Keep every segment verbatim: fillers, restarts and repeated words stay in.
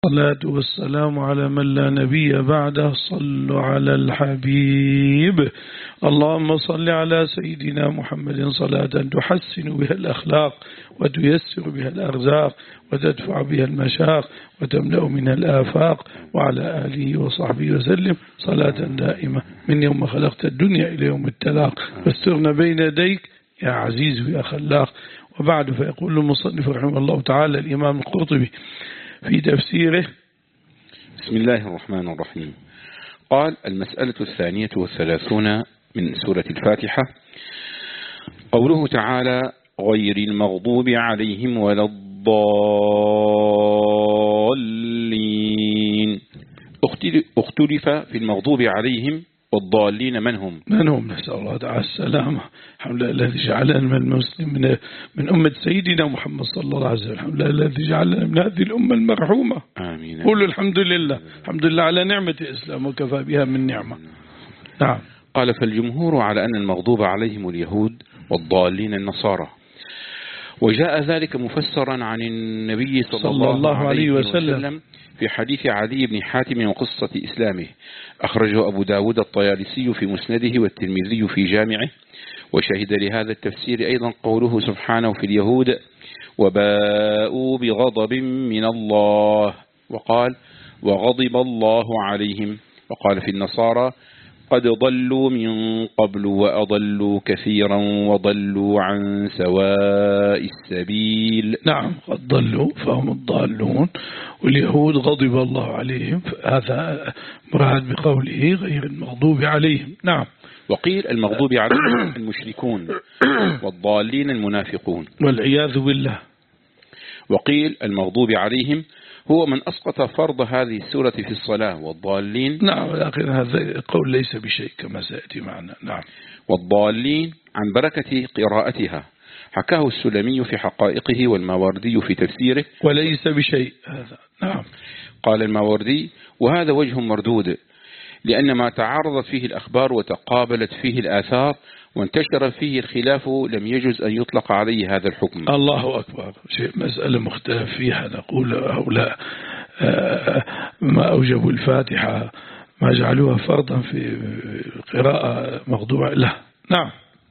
الصلاة والسلام على من لا نبي بعده. صلوا على الحبيب. اللهم صل على سيدنا محمد صلاة تحسن بها الأخلاق وتيسر بها الأرزاق وتدفع بها المشاق وتملأ منها الآفاق، وعلى آله وصحبه وسلم صلاة دائمة من يوم خلقت الدنيا إلى يوم التلاق، واسترنا بين يديك يا عزيز يا خلاق. وبعد، فيقول المصنف رحمه الله تعالى الإمام القرطبي في تفسيره: بسم الله الرحمن الرحيم. قال: المسألة الثانية والثلاثون من سورة الفاتحة، قوله تعالى: غير المغضوب عليهم ولا الضالين. اختلف في المغضوب عليهم والضالين من هم؟ من هم؟ نسأل الله تعالى السلامة. الحمد لله الذي جعلنا من المسلم من, من أمة سيدنا محمد صلى الله عليه وسلم. الحمد لله الذي جعلنا من هذه الأمة المرحومة. آمين. قولوا الحمد لله. الحمد لله على نعمة الإسلام وكفى بها من نعمة. نعم. قال: فالجمهور على أن المغضوب عليهم اليهود والضالين النصارى، وجاء ذلك مفسرا عن النبي صلى, صلى الله, الله عليه وسلم, وسلم في حديث عدي بن حاتم وقصة إسلامه، أخرجه أبو داود الطيالسي في مسنده والترمذي في جامعه. وشهد لهذا التفسير أيضا قوله سبحانه في اليهود: وباءوا بغضب من الله، وقال: وغضب الله عليهم. وقال في النصارى: قد ضلوا من قبل وأضلوا كثيرا وضلوا عن سواء السبيل. نعم، قد ضلوا فهم الضالون، واليهود غضب الله عليهم، هذا مراد بقوله غير المغضوب عليهم. نعم. وقيل المغضوب عليهم المشركون، والضالين المنافقون، والعياذ بالله. وقيل المغضوب عليهم هو من أسقط فرض هذه السورة في الصلاة، والضالين. نعم، لكن هذا القول ليس بشيء كما سيأتي معنا. نعم. والضالين عن بركة قراءتها، حكاه السلمي في حقائقه والماوردي في تفسيره، وليس بشيء هذا. نعم. قال الماوردي: وهذا وجه مردود، لأن ما تعارضت فيه الأخبار وتقابلت فيه الآثار وانتشر فيه الخلاف لم يجوز أن يطلق عليه هذا الحكم. الله أكبر. شيء مسألة مختلف فيها، نقول هؤلاء ما أوجبوا الفاتحة ما جعلوها فرضا في قراءة مغضوبة له. نعم.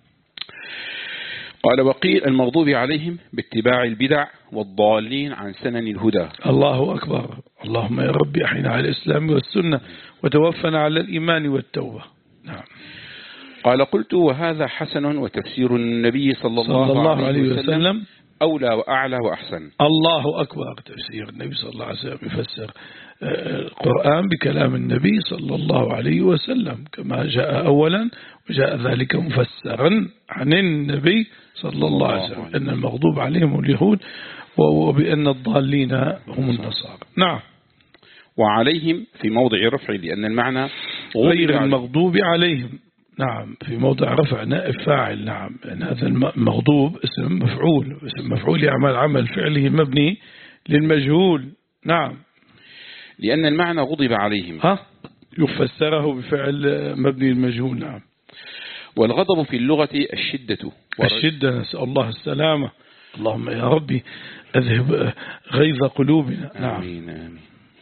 قال: وقيل المغضوب عليهم باتباع البدع، والضالين عن سنن الهدى. الله أكبر. اللهم يا ربي أحينا على الإسلام والسنة وتوفنا على الإيمان والتوبة. نعم. قال: قلت: وهذا حسن، وتفسير النبي صلى الله, صلى الله عليه وسلم, وسلم أولى وأعلى وأحسن. الله أكبر. تفسير النبي صلى الله عليه وسلم يفسر القرآن بكلام النبي صلى الله عليه وسلم كما جاء أولا، وجاء ذلك مفسرا عن النبي صلى الله عليه وسلم أن المغضوب عليهم اليهود، وبأن الضالين هم النصارى. نعم. وعليهم في موضع رفع، لأن المعنى غير المغضوب عليهم. نعم، في موضع رفع نائب فاعل. نعم، لأن هذا المغضوب اسم مفعول، اسم مفعول يعمل عمل فعله مبني للمجهول. نعم. لأن المعنى غضب عليهم، ها يفسره بفعل مبني المجهول. نعم. والغضب في اللغة الشدة. الشدة، نسأل الله السلامة. اللهم يا ربي أذهب غيظ قلوبنا. نعم. آمين آمين.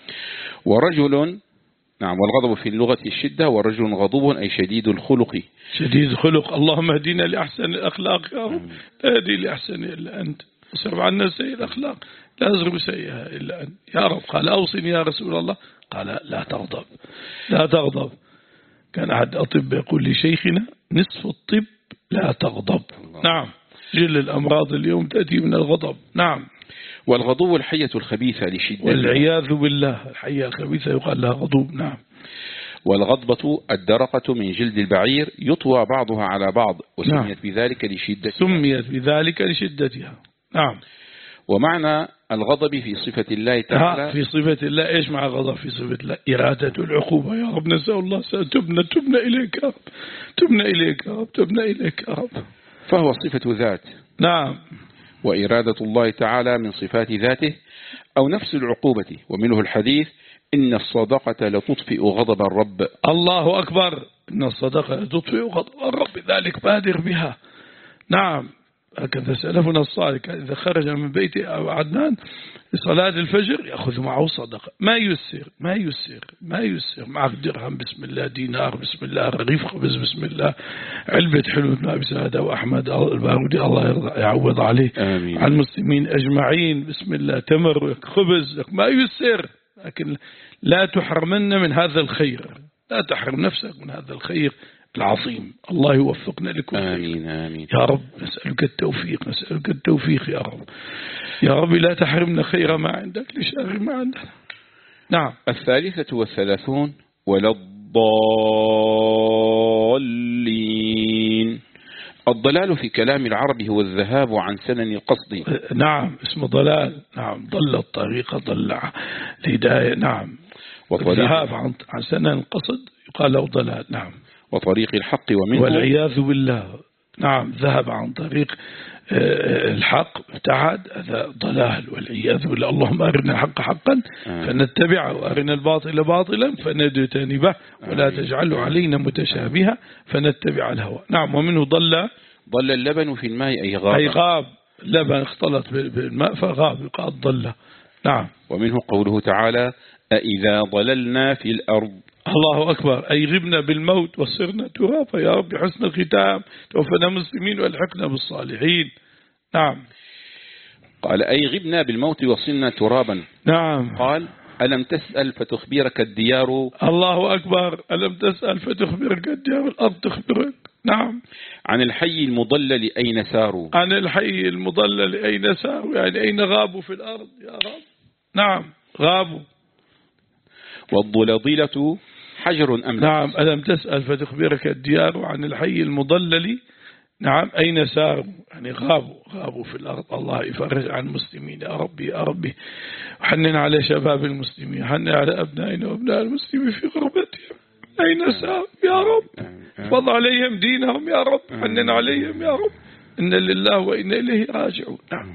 ورجل، نعم، والغضب في اللغة الشدة، ورجل غضوب أي شديد الخلق. شديد خلق. اللهم اهدنا لأحسن الأخلاق يا رب، لا يهدي لأحسن إلا أنت، وصرف عنا سيء الأخلاق لا يصرف سيئها إلا أنت يا رب. قال: أوصني يا رسول الله. قال: لا تغضب لا تغضب. كان أحد أطب يقول لشيخنا: نصف الطب لا تغضب. نعم. جل الأمراض اليوم تأتي من الغضب. نعم. والغضوب الحية الخبيثة لشدة، والعياذ بالله. الحية الخبيثة يقال لها غضوب. نعم. والغضبة الدرقة من جلد البعير يطوى بعضها على بعض، وسميت نعم. بذلك لشدتها. سميت بذلك لشدتها. نعم. ومعنى الغضب في صفة الله تعالى، في صفة الله. إيش مع الغضب في صفة الله؟ إرادة العقوبة. يا رب نسأل الله تبنى تبنى إليك يا رب، تبنى إليك يا رب، تبنى إليك يا رب. فهو صفة ذات. نعم. وإرادة الله تعالى من صفات ذاته أو نفس العقوبة. ومنه الحديث: إن الصدقة لتطفئ غضب الرب. الله أكبر. إن الصدقة لتطفئ غضب الرب، ذلك بادر بها. نعم. هكذا سلفنا الصالح إذا خرج من بيته أبو عدنان لصلاة الفجر يأخذ معه صدقة، ما يسر ما يسر ما يسر معك درهم بسم الله، دينار بسم الله، رغيف خبز بسم الله، علبة حلوة ماء بسادة وأحمد البارودي الله يرضى يعوض عليه آمين. عن المسلمين أجمعين بسم الله، تمر خبز ما يسر، لكن لا تحرمن من هذا الخير، لا تحرم نفسك من هذا الخير العظيم. الله يوفقنا لكم. آمين آمين يا رب نسألك التوفيق، نسألك التوفيق يا رب، يا رب لا تحرمنا خير ما عندك لشر ما عندنا. نعم. الثالثة والثلاثون ولا الضالين. الضلال في كلام العرب هو الذهاب عن سنن القصد. نعم اسمه ضلال. نعم ضل الطريق ضل الهداية. نعم الذهاب عن عن سنن القصد يقال له ضلال. نعم وطريق الحق ومنه والعياذ بالله. نعم ذهب عن طريق الحق ابتعد، هذا ضلال والعياذ بالله. اللهم أرنا الحق حقا فنتبعه وأرنا الباطل باطلا فنجتنبه ولا تجعله علينا متشابها فنتبع الهوى. نعم ومنه ضل ضل اللبن في الماء أي غاب، أي غاب، لبن اختلط بالماء فغاب يقال ضل. نعم. ومنه قوله تعالى أإذا ضللنا في الأرض. الله أكبر، أي غبنا بالموت وصرنا ترابا يا رب حسن الختام، توفنا مسلمين والحقنا بالصالحين. نعم. قال أي غبنا بالموت وصرنا ترابا. نعم. قال ألم تسأل فتخبرك الديار. الله أكبر، ألم تسأل فتخبرك الديار، الأرض تخبرك. نعم. عن الحي المضلل أين ساروا. عن الحي المضلل أين ساروا، يعني أين غابوا في الأرض يا رب. نعم غابوا. والضلضلة حجر أملس. نعم ألم تسأل فتخبرك الديار عن الحي المضلل. نعم أين ساروا، يعني غابوا غابوا في الأرض. الله يفرج عن المسلمين يا ربي يا ربي، وحنن على شباب المسلمين، حنن على أبنائنا وأبناء المسلمين في غربتهم، أين ساروا يا رب، فض عليهم دينهم يا رب، حنن عليهم يا رب، إن لله وإن إليه راجعون. نعم.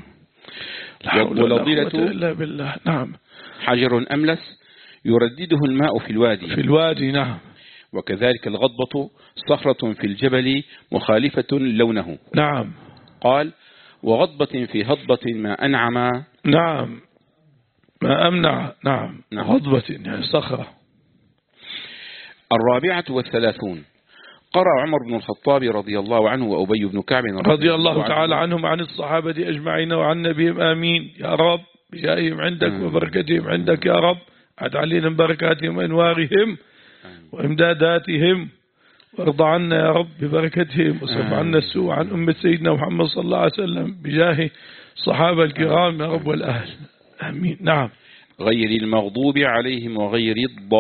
والضلضلة إلا بالله. نعم حجر أملس يردده الماء في الوادي. في الوادي. نعم. وكذلك الغضبة صخرة في الجبل مخالفة لونه. نعم. قال وغضبة في هضبة ما أنعم. نعم ما أمنع. نعم, نعم. غضبة يعني صخرة. الرابعة والثلاثون. قرأ عمر بن الخطاب رضي الله عنه وأبي بن كعب رضي, رضي الله تعالى عنهم عن الصحابة أجمعين وعن نبيهم آمين يا رب بجاههم عندك م. وبركتهم عندك يا رب، عد علينا بركاتهم وأنوارهم وإمداداتهم، وارضى عنا يا رب ببركتهم، وصرف عنا السوء عن أمة سيدنا محمد صلى الله عليه وسلم بجاه الصحابة الكرام يا رب والأهل آمين. نعم. غير المغضوب عليهم وغير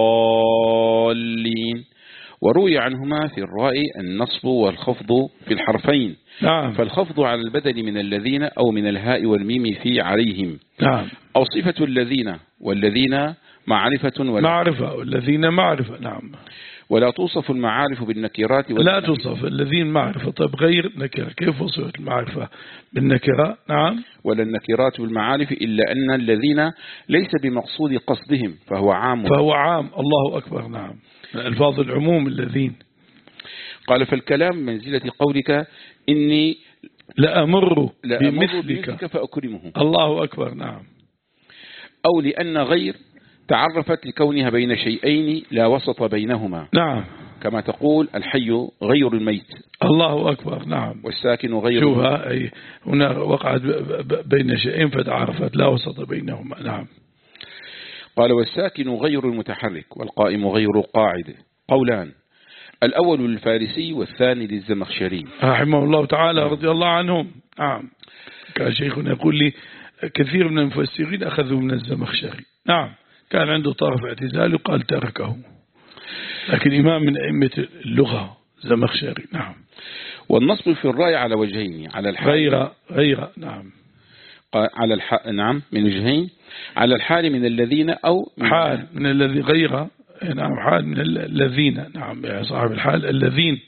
الضالين. وروي عنهما في الراء النصب والخفض في الحرفين. نعم. فالخفض على البدل من الذين أو من الهاء والميم في عليهم. نعم. أو صفة الذين، والذين معرفة ولا معرفة والذين معرفة. نعم. ولا توصف المعارف بالنكرات. لا توصف الذين معرفة. طيب غير نكرة كيف وصفت المعرفة بالنكرة؟ نعم. ولا النكرات بالمعارف إلا أن الذين ليس بمقصود قصدهم فهو عام. فهو عام. الله أكبر. نعم. الفاظ العموم الذين. قال فالكلام منزلة قولك إني لأمر بمثلك فأكرمه. الله أكبر. نعم. أو لأن غير تعرفت لكونها بين شيئين لا وسط بينهما. نعم. كما تقول الحي غير الميت. الله أكبر. نعم. والساكن غير. شوفها أي هنا وقعت بين شيئين فتعرفت لا وسط بينهما. نعم. قال والساكن غير المتحرك والقائم غير القاعد. قولان، الأول للفارسي والثاني للزمخشري رحمه الله تعالى رضي الله عنهم. نعم. كان شيخنا يقول لي كثير من المفسرين أخذوا من الزمخشري. نعم. كان عنده طرف اعتزال وقال تركه، لكن إمام من أئمة اللغة زمخشري. نعم. والنصب في الراء على وجهين، على الحال غير غير. نعم. على الح... نعم من وجهين، على الحال من الذين أو من حال من الذي غير. نعم حال من الذين. نعم يا صاحب الحال الذين.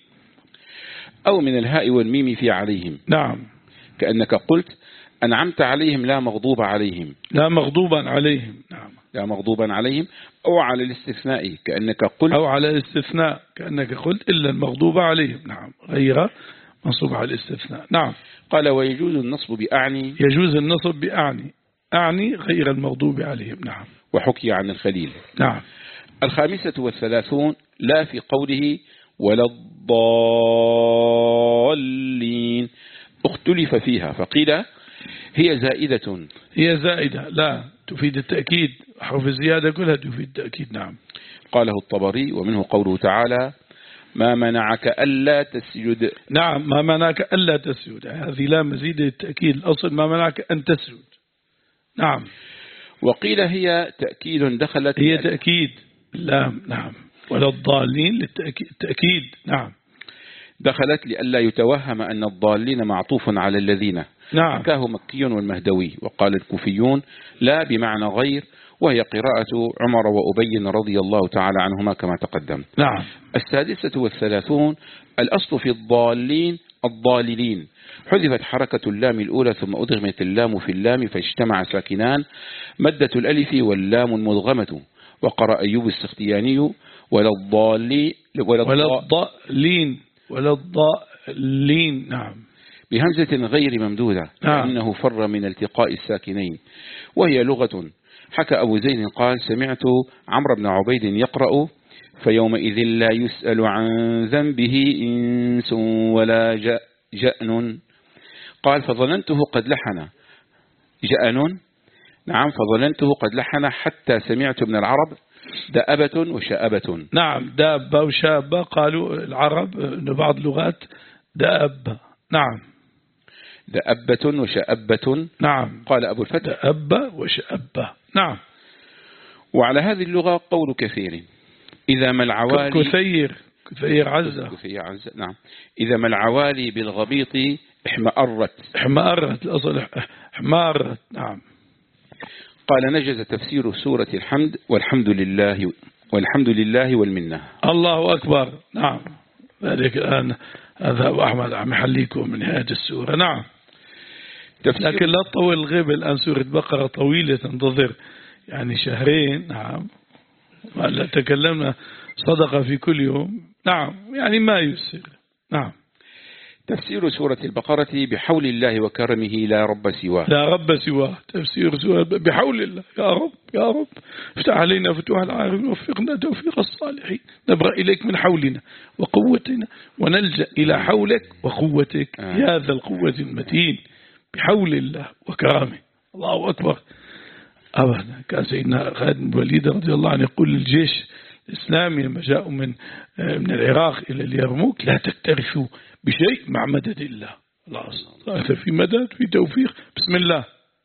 أو من الهاء والميم في عليهم. نعم. كأنك قلت أنعمت عليهم لا مغضوب عليهم. لا مغضوبا عليهم. نعم. لا مغضوبا عليهم. أو على الاستثناء كأنك قلت. أو على الاستثناء كأنك قلت إلا المغضوب عليهم. نعم. غير منصوب على الاستثناء. نعم. قال ويجوز النصب بأعني. يجوز النصب بأعني، أعني غير المغضوب عليهم. نعم. وحكي عن الخليل. نعم. الخامسة والثلاثون لا في قوله ولا الضالين اختلف فيها فقيل هي زائدة. هي زائدة لا تفيد التأكيد، حرف الزيادة كلها تفيد التأكيد. نعم. قاله الطبري ومنه قوله تعالى ما منعك ألا تسجد. نعم ما منعك ألا تسجد، هذه لا مزيد للتأكيد، الأصل ما منعك أن تسجد. نعم. وقيل هي تأكيد دخلت هي تأكيد لا. نعم. ولا الضالين للتأكيد. نعم. دخلت لئلا يتوهم أن الضالين معطوف على الذين. نعم. حكاه مكي والمهدوي. وقال الكوفيون لا بمعنى غير، وهي قراءة عمر وأبي رضي الله تعالى عنهما كما تقدم. نعم. السادسة والثلاثون الأصل في الضالين الضاللين، حذفت حركة اللام الأولى ثم أدغمت اللام في اللام فاجتمع ساكنان، مدة الألف واللام المدغمة. وقرأ أيوب السختياني ولا الضالين ولا الضالين ولا الضالين. نعم. بهمزة غير ممدودة نعم. لأنه فر من التقاء الساكنين، وهي لغة. حكى أبو زيد قال سمعت عمرو بن عبيد يقرأ فيومئذ لا يسأل عن ذنبه إنس ولا جأن. قال فظننته قد لحن جأن. نعم فظننته قد لحن حتى سمعت من العرب دأبة وشأبة. نعم دابة وشابة قالوا العرب بعض اللغات دأبة. نعم. دأبة وشأبة. نعم. قال أبو الفتح دأبة وشأبة. نعم. وعلى هذه اللغة قول كثير إذا ما العوالي كثير كثير عزة. كثير عزة. نعم. إذا ما العوالي بالغبيط احمأرت. احمأرت الأصل احمأرت. نعم. قال نجز تفسير سورة الحمد والحمد لله والحمد لله والمنة. الله أكبر. نعم. ذلك الآن هذا أحمد عم يحليكم من هذه السورة. نعم. لكن لا تطول الغيب الآن، سورة بقرة طويلة تنتظر يعني شهرين. نعم. لا تكلمنا صدقة في كل يوم. نعم يعني ما يسر. نعم. تفسير سورة البقرة بحول الله وكرمه لا رب سواه. لا رب سواه. تفسير سورة بحول الله. يا رب يا رب افتح علينا فتوح العارفين ووفقنا توفيق الصالحين. نبرأ إليك من حولنا وقوتنا ونلجأ إلى حولك وقوتك آه. يا ذا القوة المتين بحول الله وكرمه. الله أكبر. أبدا كان سيدنا خالد بن الوليد رضي الله عنه يقول للجيش الإسلامي لما جاءوا من من العراق إلى اليرموك لا تكترثوا بشيء مع مدد الله. الله في مدد في توفيق. بسم الله.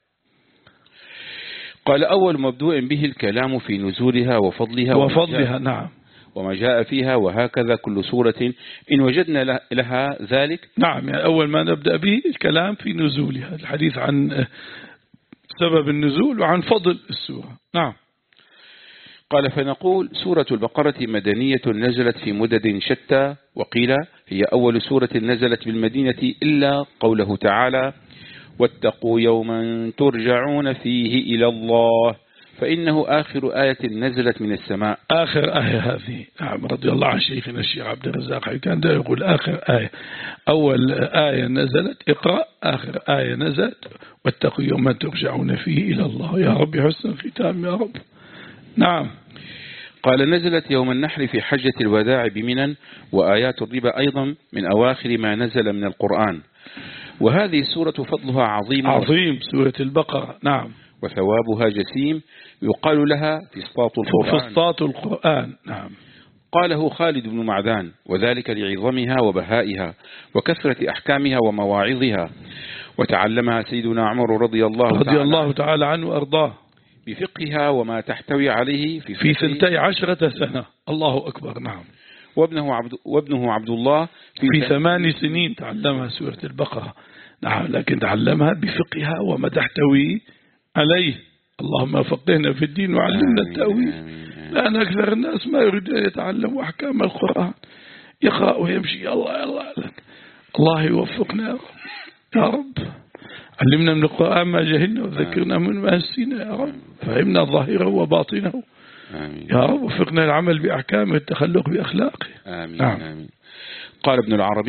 قال أول مبدوء به الكلام في نزولها وفضلها وفضلها. نعم. وما جاء فيها وهكذا كل سورة إن وجدنا لها ذلك. نعم يعني أول ما نبدأ به الكلام في نزولها، الحديث عن سبب النزول وعن فضل السورة. نعم. قال فنقول سورة البقرة مدنية نزلت في مدد شتى، وقيل هي أول سورة نزلت بالمدينة إلا قوله تعالى واتقوا يوما ترجعون فيه إلى الله، فإنه آخر آية نزلت من السماء. آخر آية هذه. نعم رضي الله عن شيخنا الشيخ عبد الرزاق كان دا يقول آخر آية. أول آية نزلت اقرأ، آخر آية نزلت واتقوا يوما ترجعون فيه إلى الله. يا رب حسن الختام يا رب. نعم. قال نزلت يوم النحر في حجة الوداع بمنى، وآيات الربا أيضا من أواخر ما نزل من القرآن. وهذه السورة فضلها عظيم عظيم سورة البقرة. نعم. وثوابها جسيم، يقال لها فسطاط القرآن. فسطاط القرآن. نعم. قاله خالد بن معدان وذلك لعظمها وبهائها وكثرة أحكامها ومواعظها، وتعلمها سيدنا عمر رضي الله رضي تعالى, الله تعالى عنه وأرضاه بفقهها وما تحتوي عليه في, في ثنتي عشرة سنة. الله أكبر. نعم. وابنه عبد, وابنه عبد الله في, في ثمان سنين تعلمها سورة البقرة. نعم لكن تعلمها بفقهها وما تحتوي عليه. اللهم فقهنا في الدين وعلمنا التأويل، لأن أكثر الناس ما يريد أن يتعلموا أحكام القرآن، يقرأ ويمشي. الله الله الله يوفقنا يا رب. علمنا من القرآن ما جهلنا وذكرنا من ما نسينا يا رب. فهمنا ظاهره وباطنه آمين. يا رب وفقنا العمل بأحكامه التخلق بأخلاقه. آمين. نعم. آمين. قال ابن العربي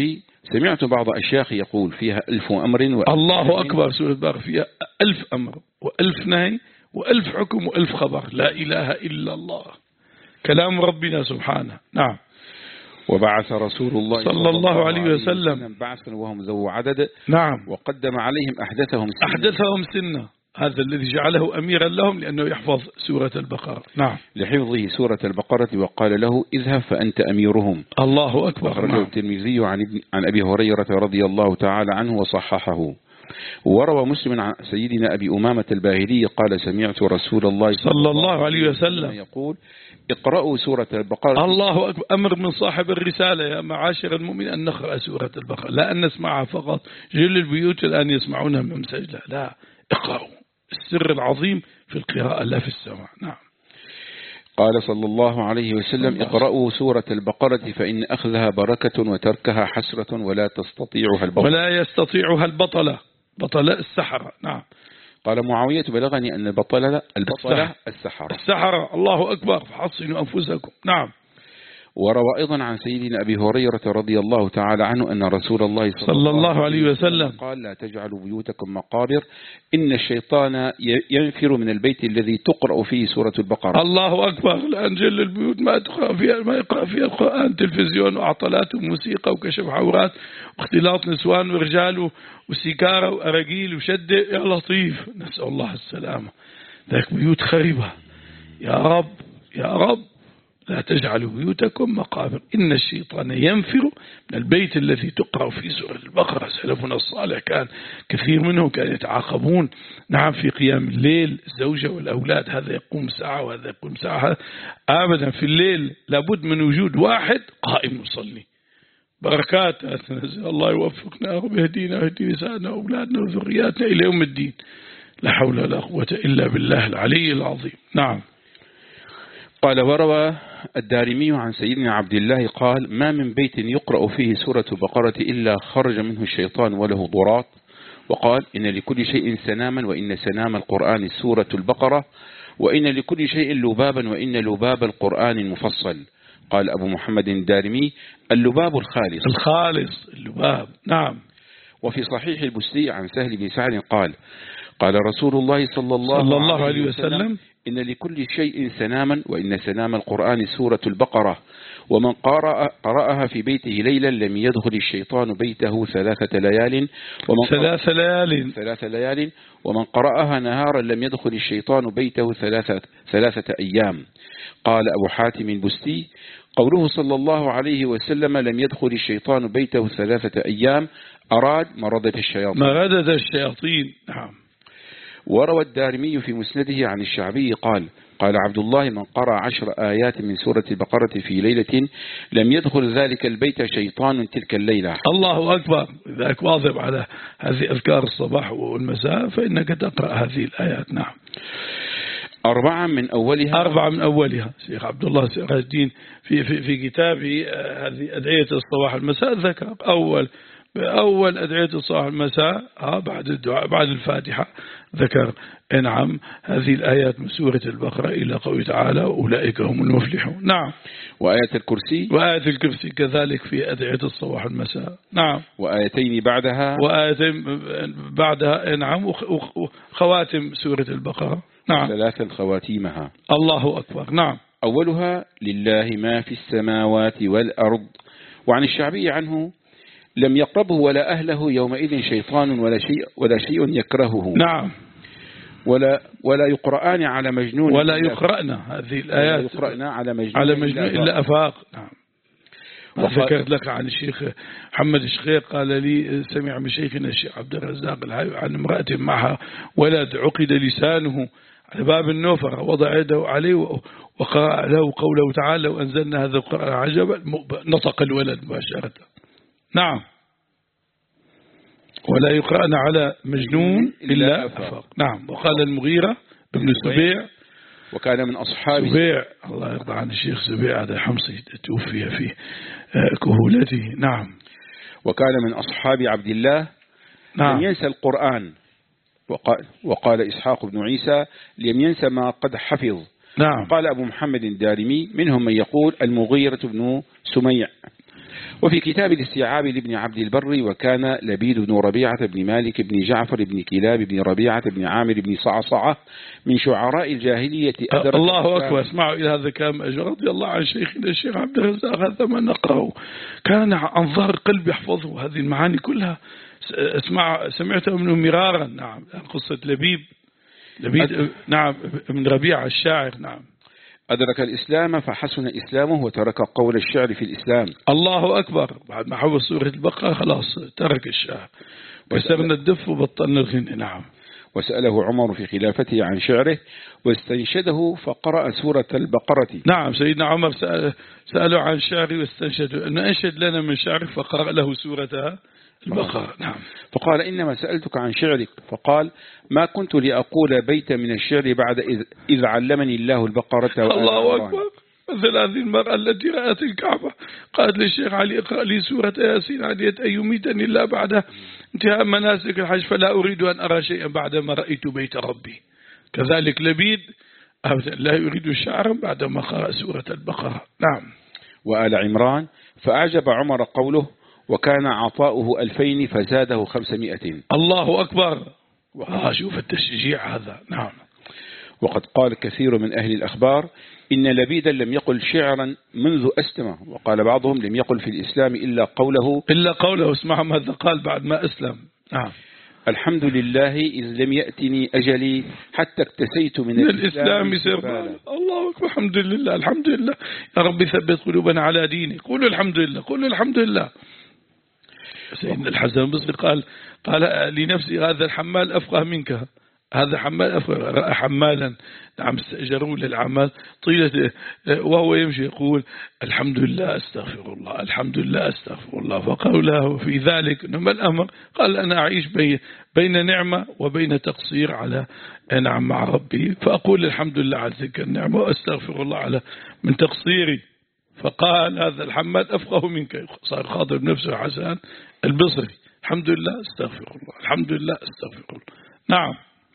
سمعت بعض أشياخ يقول فيها ألف أمر وألف الله أكبر. سورة البقرة فيها ألف أمر وألف نهي وألف حكم وألف خبر. لا إله إلا الله، كلام ربنا سبحانه. نعم. وبعث رسول الله صلى الله عليه وسلم بعثا وهم ذو عدد. نعم. وقدم عليهم أحدثهم سنة. أحدثهم سنة، هذا الذي جعله أميرا لهم لأنه يحفظ سورة البقرة. نعم. لحفظه سورة البقرة وقال له اذهب فأنت أميرهم. الله أكبر. أخرجه نعم. الترمذي عن عن أبي هريرة رضي الله تعالى عنه وصححه. وروى مسلم عن سيدنا أبي أمامة الباهلي قال سمعت رسول الله صلى الله عليه وسلم يقول اقرأوا سورة البقرة. الله أكبر. أمر من صاحب الرسالة يا معاشر المؤمنين أن نقرأ سورة البقرة، لا أن نسمعها فقط. جل البيوت الآن يسمعونها من مسجلة، لا، اقرأوا. السر العظيم في القراءة لا في السماع. نعم. قال صلى الله عليه وسلم اقرأوا سورة البقرة فإن أخذها بركة وتركها حسرة ولا تستطيعها البطلة. ولا يستطيعها البطلة، بطلة السحرة. نعم. قال معاوية بلغني أن البطلة البطلة السحرة. السحرة. الله أكبر. فحصنوا أنفسكم. نعم. وروى أيضا عن سيدنا أبي هريرة رضي الله تعالى عنه أن رسول الله صلى, صلى الله عليه وسلم قال لا تجعلوا بيوتكم مقابر إن الشيطان ينفر من البيت الذي تقرأ فيه سورة البقرة. الله أكبر. لأن جل البيوت ما تقرأ فيها ما يقرأ فيها القرآن، تلفزيون وعطلات وموسيقى وكشف عورات واختلاط نسوان ورجال وسيكارة وأرجيل وشدة. يا لطيف، نسأل الله السلامة. ذاك بيوت خريبة. يا رب يا رب لا تجعلوا بيوتكم مقابر إن الشيطان ينفر من البيت الذي تقرأ في سورة البقرة. سلفنا الصالح كان كثير منهم كانوا يتعاقبون نعم في قيام الليل، الزوجة والأولاد، هذا يقوم ساعة وهذا يقوم ساعة. أبدا في الليل لابد من وجود واحد قائم يصلي. بركات تنزل. الله يوفقنا ويهدينا ويهدي نسائنا وأولادنا وذرياتنا إلى يوم الدين. لا حول ولا قوة إلا بالله العلي العظيم. نعم. قال وروى الدارمي عن سيدنا عبد الله قال ما من بيت يقرأ فيه سورة البقرة إلا خرج منه الشيطان وله ضراط. وقال إن لكل شيء سناما وإن سنام القرآن سورة البقرة وإن لكل شيء لبابا وإن لباب القرآن مفصل. قال أبو محمد الدارمي اللباب الخالص. الخالص اللباب. نعم. وفي صحيح البستي عن سهل بن سعد قال قال رسول الله صلى الله, صلى الله عليه عليه وسلم, وسلم إن لكل شيء سناما وإن سنام القرآن سورة البقرة ومن قرأ قرأها في بيته ليلا لم يدخل الشيطان بيته ثلاثة ليال ومن ثلاث ليال ثلاث ليال ومن قرأها نهارا لم يدخل الشيطان بيته ثلاثة, ثلاثة أيام. قال أبو حاتم البستي قوله صلى الله عليه وسلم لم يدخل الشيطان بيته ثلاثة أيام أراد مردة الشياطين. مردة الشياطين. نعم. وروى الدارمي في مسنده عن الشعبي قال قال عبد الله من قرأ عشر آيات من سورة البقرة في ليلة لم يدخل ذلك البيت شيطان تلك الليلة. الله أكبر. إذا واظب على هذه أذكار الصباح والمساء فإنك تقرأ هذه الآيات. نعم. أربعة من أولها أربعة من أولها. شيخ عبد الله سراج الدين في في في كتابه هذه أدعية الصباح والمساء ذكر أول أول أدعية الصباح والمساء بعد الدعاء بعد الفاتحة ذكر نعم هذه الآيات من سورة البقرة إلى قوله تعالى أولئك هم المفلحون. نعم. وآية الكرسي وآية الكرسي كذلك في أدعية الصباح والمساء. نعم. وآيتين بعدها وآيتين بعدها نعم وخواتم سورة البقرة. نعم. ثلاثا خواتيمها. الله أكبر. نعم. أولها لله ما في السماوات والأرض. وعن الشعبي عنه لم يقربه ولا أهله يومئذ شيطان ولا شيء ولا شيء يكرهه. نعم. ولا ولا يقرآن على مجنون ولا يقرأن هذه الآيات ولا يقرأن على مجنون على مجنون إلا أفاق. نعم. ذكرت لك عن الشيخ محمد الشخير قال لي سمع من شيخنا الشيخ عبد الرزاق عن امرأة معها ولد عقد لسانه على باب النوفر وضع يده عليه وقرأ له قوله تعالى وأنزلنا هذا القرآن عجبا نطق الولد مباشرة. نعم. ولا يقرأن على مجنون إلا أفاق. نعم. وقال المغيرة ابن سبيع وكان من أصحاب سبيع الله يرضى عن الشيخ سبيع هذا حمصي توفي في كهولته. نعم. وكان من أصحاب عبد الله نعم. لم ينسى القرآن. وقال, وقال إسحاق بن عيسى لم ينسى ما قد حفظ. نعم. قال أبو محمد الدارمي منهم من يقول المغيرة بن سميع. وفي كتاب الاستيعاب لابن عبد البر: وكان لبيد بن ربيعة بن مالك بن جعفر بن كلاب بن ربيعة بن عامر بن صعصعة من شعراء الجاهلية أدرك الله أكبر. اسمعوا إلى هذا الكلام رضي الله عن شيخنا الشيخ عبد الرزاق، هذا ما نقرأه كان عن ظهر قلب يحفظه هذه المعاني كلها. اسمع سمعتها منه مرارا. نعم، قصة لبيب لبيد نعم من ربيعة الشاعر. نعم، أدرك الإسلام فحسن إسلامه وترك قول الشعر في الإسلام. الله أكبر. بعد ما حفظ سورة البقرة خلاص ترك الشعر، وسرنا الدف وبطلنا الغنى. نعم. وسأله عمر في خلافته عن شعره واستنشده فقرأ سورة البقرة. نعم، سيدنا عمر سأل سأله عن شعره واستنشده، أنه أنشد لنا من شعره فقرأ له سورة البقرة. نعم. فقال: إنما سألتك عن شعرك. فقال: ما كنت لأقول بيت من الشعر بعد إذ, إذ علمني الله البقرة. الله أكبر. مثل هذه المرأة التي رأت الكعبة قالت للشيخ علي: اقرأ لي سورة ياسين عديت أن يميتني الله بعد انتهاء مناسك الحج، فلا أريد أن أرى شيئا بعدما رأيت بيت ربي. كذلك لبيد لا يريد الشعر بعدما قرأ سورة البقرة. نعم. وآل عمران: فأعجب عمر قوله: وكان عطاؤه ألفين فزاده خمسمائة. الله أكبر. شوف التشجيع هذا. نعم. وقد قال كثير من أهل الأخبار إن لبيدا لم يقل شعرا منذ أسلم، وقال بعضهم لم يقل في الإسلام إلا قوله إلا قوله اسمع ماذا قال بعد ما أسلم. نعم. الحمد لله إذ لم يأتني أجلي حتى اكتسيت من, من الإسلام سربالا. الله أكبر. الحمد لله الحمد لله. يا رب ثبت قلوبنا على دينك. قولوا الحمد لله قولوا الحمد لله. سيدنا الحسن البصري قال قال لنفسي: هذا الحمال أفقه منك. هذا حمال أفقه. رأى حمالا نعم استأجروا للعمل طيلة وهو يمشي يقول: الحمد لله أستغفر الله الحمد لله أستغفر الله. فقال له في ذلك: ما الأمر؟ قال: أنا أعيش بين نعمة وبين تقصير على نعم مع ربي، فأقول الحمد لله على تلك النعمة وأستغفر الله على من تقصيري. فقال: هذا الحماد أفقه منك. صار خاطب نفسه حسن البصري: الحمد لله استغفر الله الحمد لله استغفر الله. نعم.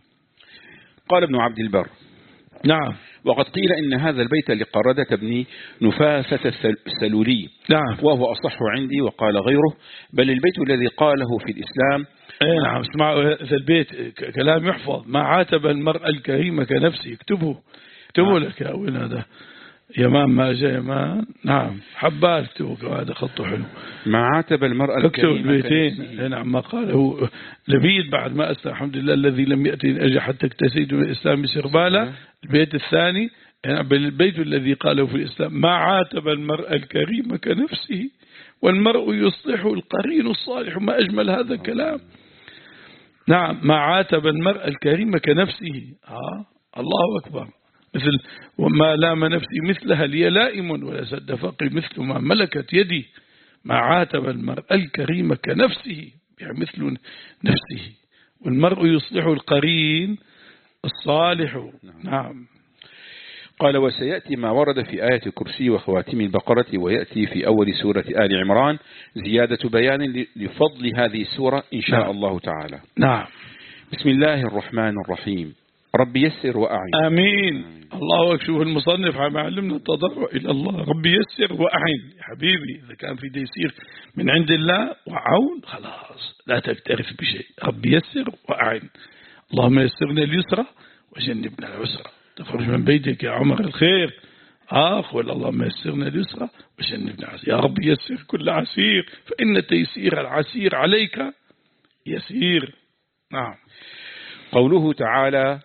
قال ابن عبد البر: نعم. وقد قيل إن هذا البيت لقردة بن نفاسة السلولي. نعم. وهو أصح عندي. وقال غيره: بل البيت الذي قاله في الإسلام. اي نعم. اسمعوا هذا البيت كلام يحفظ: ما عاتب المرأة الكريمة كنفسه. اكتبه اكتبه نعم. لك يا وين هذا يمان ما جاء يمان. نعم. حبال اكتبه هذا خطه حلو. ما عاتب المرأة الكريمة البيتين. نعم. ما قاله لبيد بعد ما أسلم: الحمد لله الذي لم يأتي أجل حتى اكتسيت من الإسلام سربالا. البيت الثاني يعني بالبيت الذي قاله في الإسلام: ما عاتب المرأة الكريمة كنفسه والمرء يصلح القرين الصالح. ما أجمل هذا الكلام. نعم. ما عاتب المرأة الكريمة كنفسه. آه. الله أكبر. مثل: وما لام نفسي مثلها لي لائم ولا سد فقري مثل ما ملكت يدي. ما عاتب المرء الكريم كنفسه يعني مثل نفسه والمرء يصلح القرين الصالح. نعم. قال: وسيأتي ما ورد في آية الكرسي وخواتم البقرة، ويأتي في أول سورة آل عمران زيادة بيان لفضل هذه السورة إن شاء نعم. الله تعالى. نعم. بسم الله الرحمن الرحيم. رب يسر وأعين. آمين. الله أكبر. شوف المصنف عم علمنا التضرع إلى الله. رب يسر وأعين. يا حبيبي إذا كان في تيسير من عند الله وعون خلاص لا تكترث بشيء. رب يسر وأعين. اللهم يسرنا اليسرى وجنبنا العسرى. تخرج من بيتك يا عمر الخير آخ ولا اللهم يسرنا اليسرى وجنبنا العسير. يا رب يسر كل عسير فإن تيسير العسير عليك يسير. نعم. قوله تعالى: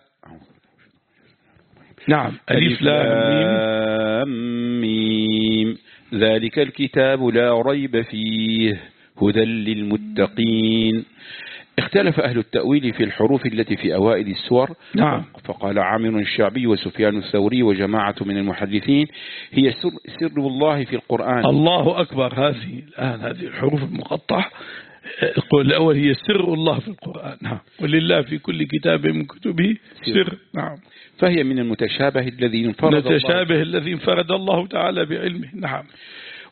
نعم. ألف لام ميم ذلك الكتاب لا ريب فيه هدى للمتقين. اختلف أهل التأويل في الحروف التي في أوائل السور. نعم. فقال عامر الشعبي وسفيان الثوري وجماعة من المحدثين: هي سر, سر الله في القرآن. الله أكبر. هذه الآن هذه الحروف المقطعة القول الأول هي سر الله في القرآن. نعم. ولله في كل كتاب من كتبه سر. نعم. فهي من المتشابه الذي انفرد المتشابه الذي انفرد الله تعالى بعلمه. نعم.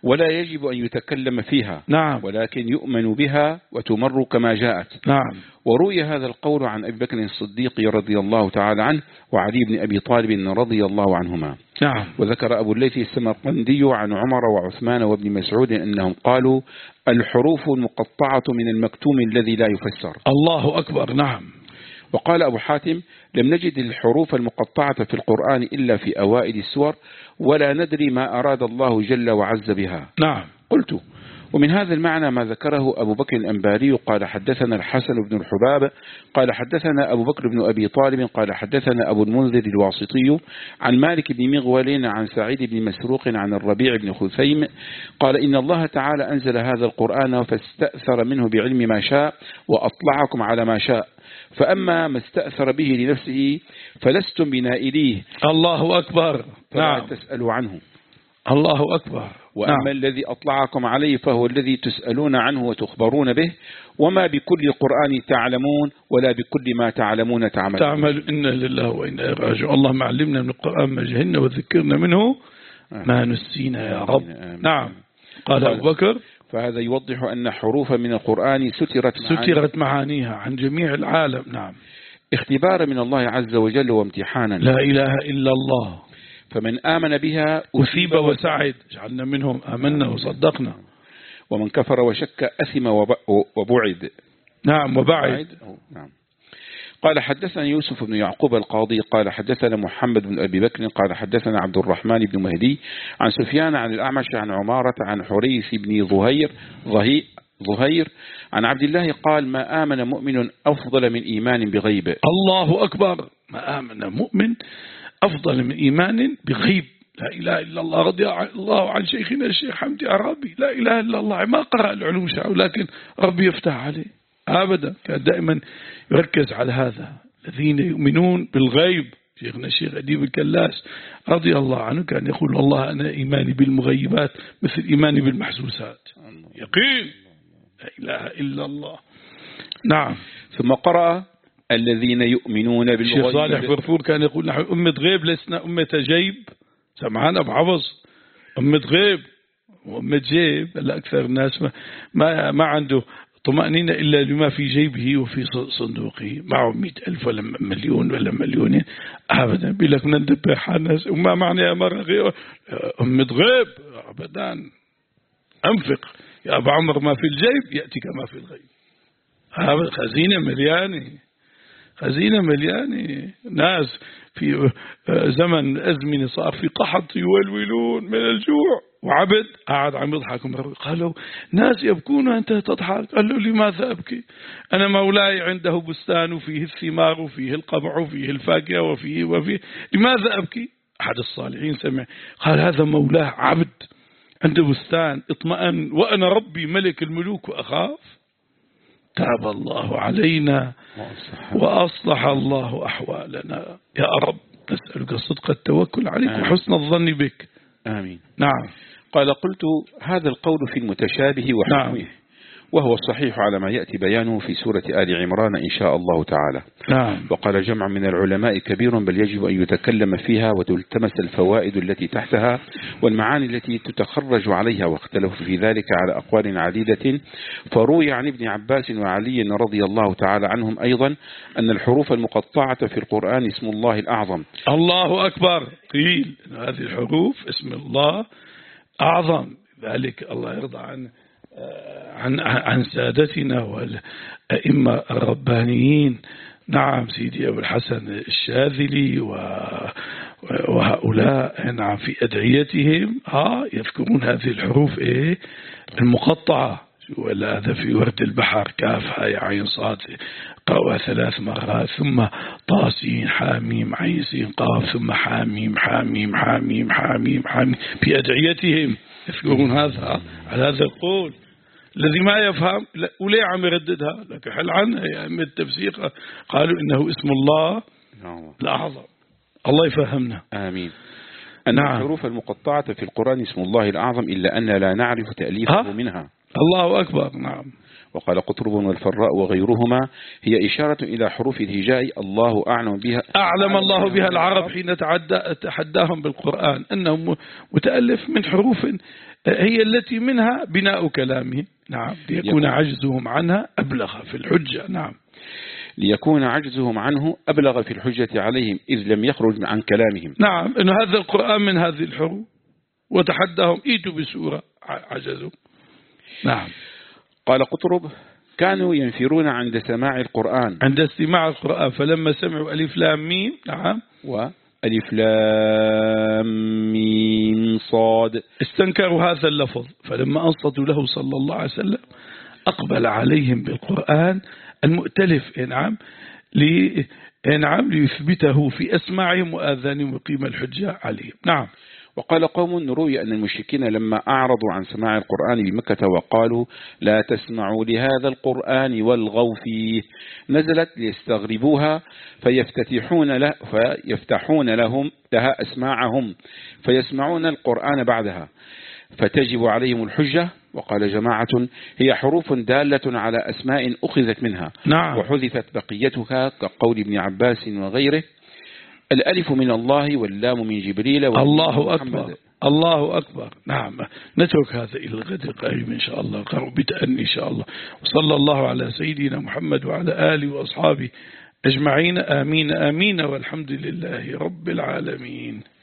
ولا يجب أن يتكلم فيها. نعم. ولكن يؤمن بها وتمر كما جاءت. نعم. وروي هذا القول عن أبي بكر الصديق رضي الله تعالى عنه وعلي بن أبي طالب رضي الله عنهما. نعم. وذكر أبو الليث السمرقندي عن عمر وعثمان وابن مسعود أنهم قالوا الحروف المقطعة من المكتوم الذي لا يفسر. الله أكبر. نعم. وقال أبو حاتم لم نجد الحروف المقطعة في القرآن إلا في أوائل السور ولا ندري ما أراد الله جل وعز بها. نعم. قلت ومن هذا المعنى ما ذكره أبو بكر الأنباري قال حدثنا الحسن بن الحباب قال حدثنا أبو بكر بن أبي طالب قال حدثنا أبو المنذر الواسطي عن مالك بن مغول عن سعيد بن مسروق عن الربيع بن خثيم قال إن الله تعالى أنزل هذا القرآن فاستأثر منه بعلم ما شاء وأطلعكم على ما شاء فأما ما استأثر به لنفسه فلستم بنائليه. الله أكبر. نعم. تسألوا عنه. الله أكبر. وأما نعم. الذي أطلعكم عليه فهو الذي تسألون عنه وتخبرون به وما بكل القرآن تعلمون ولا بكل ما تعلمون تعملون. تعمل إنا لله وإنا إليه راجعون. اللهم علمنا من القرآن ما جهلنا وذكرنا منه ما نسينا يا رب. نعم. قال أبو بكر فهذا يوضح أن حروف من القرآن سترت سترت معانيها عن جميع العالم. نعم. اختبار من الله عز وجل وامتحانا. لا إله إلا الله. فمن آمن بها أثيب وسعد جعلنا منهم آمنا وصدقنا. ومن كفر وشك أثم وبعد. نعم. وبعد. نعم. قال حدثنا يوسف بن يعقوب القاضي قال حدثنا محمد بن أبي بكر قال حدثنا عبد الرحمن بن مهدي عن سفيان عن الأعمش عن عمارة عن حريث بن ظهير ظهير عن عبد الله قال ما آمن مؤمن أفضل من إيمان بغيب. الله أكبر. ما آمن مؤمن أفضل من إيمان بغيب. لا إله إلا الله. رضي الله عن شيخنا الشيخ حمدي عرابي. لا إله إلا الله ما قرأ العلوم الشرعية ولكن ربي يفتح عليه أبدا. كان دائما يركز على هذا الذين يؤمنون بالغيب. شيخنا الشيخ أديب الكلاس رضي الله عنه كان يقول والله أنا إيماني بالمغيبات مثل إيماني بالمحسوسات. يقين. لا إله إلا الله. نعم. ثم قرأ الذين يؤمنون بالغيب. الشيخ صالح فرفور كان يقول نحن أمة غيب لسنا أمة جيب. سمعنا بعوض أمة غيب وأمة جيب. لا أكثر الناس ما, ما, ما عنده طمأنينة إلا لما في جيبه وفي صندوقه. معه مئة ألف ولا مليون ولا مليونين أبدا بيقولك من ندبح الناس وما معنى يا مرة غير أمة غيب أبدا. أنفق يا أبا عمر ما في الجيب يأتي كما في الغيب. هذا خزينة مليانة خزينة مليانة. ناس في زمن أزمنة صار في قحط يولولون من الجوع وعبد قاعد عم يضحك. قالوا ناس يبكون وأنت تضحك. قال له لماذا أبكي أنا مولاي عنده بستان وفيه الثمار وفيه القمع وفيه الفاكهة وفيه وفيه لماذا أبكي. أحد الصالحين سمع قال هذا مولاه عبد عنده بستان اطمئن وأنا ربي ملك الملوك وأخاف. تاب الله علينا وأصلح الله أحوالنا يا رب. نسألك صدق التوكل عليك آمين. وحسن الظن بك. آمين. نعم. قال قلت هذا القول في المتشابه وحكمه. نعم. وهو الصحيح على ما يأتي بيانه في سورة آل عمران إن شاء الله تعالى. نعم. وقال جمع من العلماء كبير بل يجب أن يتكلم فيها وتلتمس الفوائد التي تحتها والمعاني التي تتخرج عليها واختلفوا في ذلك على أقوال عديدة. فروي عن ابن عباس وعلي رضي الله تعالى عنهم أيضا أن الحروف المقطعة في القرآن اسم الله الأعظم. الله أكبر. قيل هذه الحروف اسم الله أعظم. ذلك الله يرضى عنه عن عن سادتنا والأئمة الربانيين. نعم. سيدي أبو الحسن الشاذلي وهؤلاء نعم في أدعيتهم ها يذكرون هذه الحروف إيه المقطعة. ولا هذا في ورد البحر كاف هاء عين صاد قاف ثلاث مرات ثم طاسين حاميم عين سين قاف ثم حاميم حاميم حاميم حاميم حاميم في أدعيتهم يذكرون هذا على هذا القول. الذي ما يفهم وليه عم يرددها لك حل عنها يا أمي التفسير قالوا إنه اسم الله الأعظم. الله يفهمنا. آمين. أن نعم. الحروف المقطعة في القرآن اسم الله الأعظم إلا أن لا نعرف تأليفه منها. الله أكبر. نعم. وقال قطرب والفراء وغيرهما هي إشارة إلى حروف الهجاء الله أعلم بها أعلم الله بها العرب حين تحداهم بالقرآن أنه متألف من حروف هي التي منها بناء كلامه. نعم. ليكون عجزهم عنها أبلغ في الحجة. نعم. ليكون عجزهم عنه أبلغ في الحجة عليهم إذ لم يخرج عن كلامهم. نعم. إن هذا القرآن من هذه الحروف وتحداهم ايتوا بسورة عجزوا. نعم. قال قطرب كانوا ينفرون عند سماع القرآن عند استماع القرآن فلما سمعوا ألف لام ميم. نعم. وألف لام ميم صاد استنكروا هذا اللفظ فلما أنصتوا له صلى الله عليه وسلم أقبل عليهم بالقرآن المؤتلف. نعم. نعم. ليثبته في أسماعهم وآذانهم وقيم الحجة عليهم. نعم. وقال قوم روي أن المشركين لما أعرضوا عن سماع القرآن بمكة وقالوا لا تسمعوا لهذا القرآن والغوا فيه نزلت ليستغربوها فيفتتحون, له فيفتحون لهم لها أسماعهم فيسمعون القرآن بعدها فتجب عليهم الحجة. وقال جماعة هي حروف دالة على أسماء أخذت منها. نعم. وحذفت بقيتها كقول ابن عباس وغيره الألف من الله واللام من جبريل الله أكبر الله أكبر. نعم. نترك هذا إلى الغد القريب إن شاء الله قرأوا بتأني إن شاء الله. وصلى الله على سيدنا محمد وعلى آله وأصحابه أجمعين. آمين آمين والحمد لله رب العالمين.